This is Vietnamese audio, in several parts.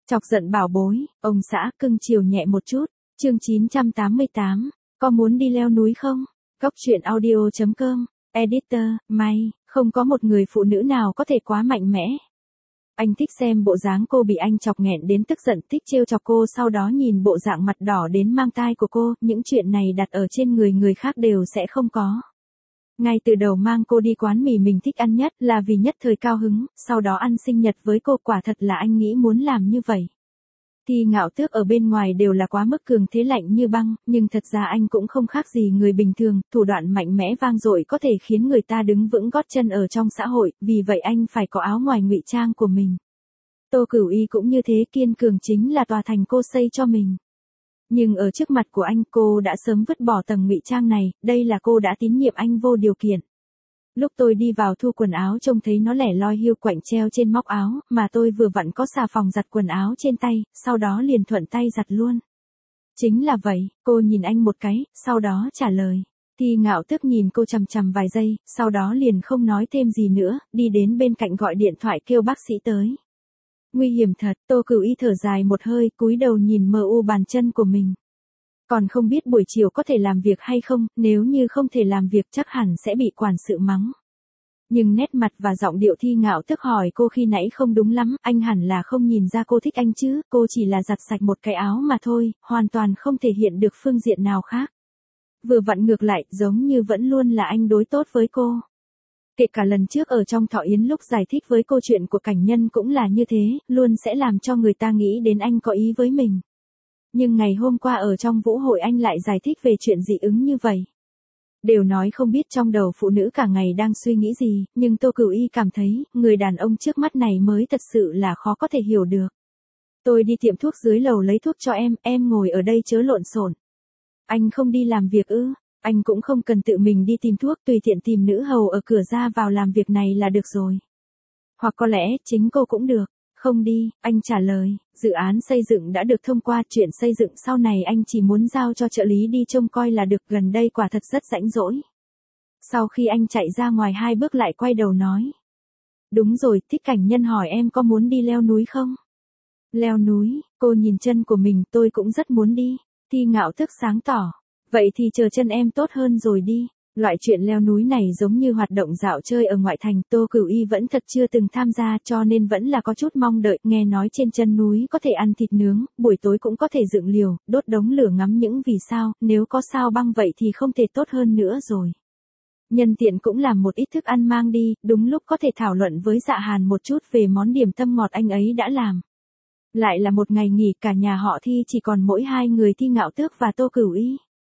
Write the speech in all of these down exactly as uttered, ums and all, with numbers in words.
Chọc giận bảo bối, ông xã cưng chiều nhẹ một chút. Chương chín trăm tám mươi tám, có muốn đi leo núi không? Góc truyện audio chấm com, editor, may, không có một người phụ nữ nào có thể quá mạnh mẽ. Anh thích xem bộ dáng cô bị anh chọc nghẹn đến tức giận, thích trêu chọc cô, sau đó nhìn bộ dạng mặt đỏ đến mang tai của cô, những chuyện này đặt ở trên người người khác đều sẽ không có. Ngay từ đầu mang cô đi quán mì mình thích ăn nhất là vì nhất thời cao hứng, sau đó ăn sinh nhật với cô, quả thật là anh nghĩ muốn làm như vậy. Thì Ngạo Tước ở bên ngoài đều là quá mức cường thế lạnh như băng, nhưng thật ra anh cũng không khác gì người bình thường, thủ đoạn mạnh mẽ vang dội có thể khiến người ta đứng vững gót chân ở trong xã hội, vì vậy anh phải có áo ngoài ngụy trang của mình. Tô Cửu Y cũng như thế, kiên cường chính là tòa thành cô xây cho mình. Nhưng ở trước mặt của anh, cô đã sớm vứt bỏ tầng ngụy trang này, đây là cô đã tín nhiệm anh vô điều kiện. Lúc tôi đi vào thu quần áo trông thấy nó lẻ loi hiu quạnh treo trên móc áo, mà tôi vừa vặn có xà phòng giặt quần áo trên tay, sau đó liền thuận tay giặt luôn. Chính là vậy, cô nhìn anh một cái, sau đó trả lời. Thì Ngạo Tước nhìn cô chằm chằm vài giây, sau đó liền không nói thêm gì nữa, đi đến bên cạnh gọi điện thoại kêu bác sĩ tới. Nguy hiểm thật, Tô Cửu Y thở dài một hơi, cúi đầu nhìn mờ u bàn chân của mình. Còn không biết buổi chiều có thể làm việc hay không, nếu như không thể làm việc chắc hẳn sẽ bị quản sự mắng. Nhưng nét mặt và giọng điệu Thi Ngạo Tước hỏi cô khi nãy không đúng lắm, anh hẳn là không nhìn ra cô thích anh chứ, cô chỉ là giặt sạch một cái áo mà thôi, hoàn toàn không thể hiện được phương diện nào khác. Vừa vặn ngược lại, giống như vẫn luôn là anh đối tốt với cô. Kể cả lần trước ở trong thọ yến lúc giải thích với cô chuyện của cảnh nhân cũng là như thế, luôn sẽ làm cho người ta nghĩ đến anh có ý với mình. Nhưng ngày hôm qua ở trong vũ hội anh lại giải thích về chuyện dị ứng như vậy. Đều nói không biết trong đầu phụ nữ cả ngày đang suy nghĩ gì, nhưng Tô Cửu Y cảm thấy, người đàn ông trước mắt này mới thật sự là khó có thể hiểu được. Tôi đi tiệm thuốc dưới lầu lấy thuốc cho em, em ngồi ở đây chớ lộn xộn. Anh không đi làm việc ư? Anh cũng không cần tự mình đi tìm thuốc, tùy tiện tìm nữ hầu ở cửa ra vào làm việc này là được rồi. Hoặc có lẽ chính cô cũng được. Không đi, anh trả lời, dự án xây dựng đã được thông qua, chuyện xây dựng sau này anh chỉ muốn giao cho trợ lý đi trông coi là được, gần đây quả thật rất rãnh rỗi. Sau khi anh chạy ra ngoài hai bước lại quay đầu nói. Đúng rồi, Thích Cảnh Nhân hỏi em có muốn đi leo núi không? Leo núi, cô nhìn chân của mình, tôi cũng rất muốn đi. Thi Ngạo Tước sáng tỏ. Vậy thì chờ chân em tốt hơn rồi đi. Loại chuyện leo núi này giống như hoạt động dạo chơi ở ngoại thành, Tô Cửu Y vẫn thật chưa từng tham gia cho nên vẫn là có chút mong đợi, nghe nói trên chân núi có thể ăn thịt nướng, buổi tối cũng có thể dựng liều, đốt đống lửa ngắm những vì sao, nếu có sao băng vậy thì không thể tốt hơn nữa rồi. Nhân tiện cũng làm một ít thức ăn mang đi, đúng lúc có thể thảo luận với Dạ Hàn một chút về món điểm tâm ngọt anh ấy đã làm. Lại là một ngày nghỉ, cả nhà họ Thi chỉ còn mỗi hai người Thi Ngạo Tước và Tô Cửu Y.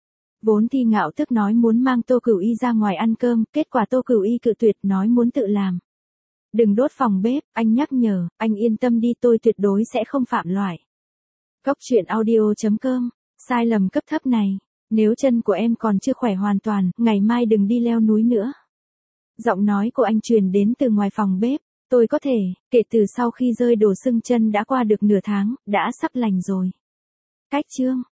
Vốn Thi Ngạo Tước nói muốn mang Tô Cửu Y ra ngoài ăn cơm, kết quả Tô Cửu Y cự tuyệt, nói muốn tự làm. Đừng đốt phòng bếp, anh nhắc nhở, anh yên tâm đi, tôi tuyệt đối sẽ không phạm loại. Góc truyện audio chấm com, sai lầm cấp thấp này, nếu chân của em còn chưa khỏe hoàn toàn, ngày mai đừng đi leo núi nữa. Giọng nói của anh truyền đến từ ngoài phòng bếp, tôi có thể, kể từ sau khi rơi đồ sưng chân đã qua được nửa tháng, đã sắp lành rồi. Cách chương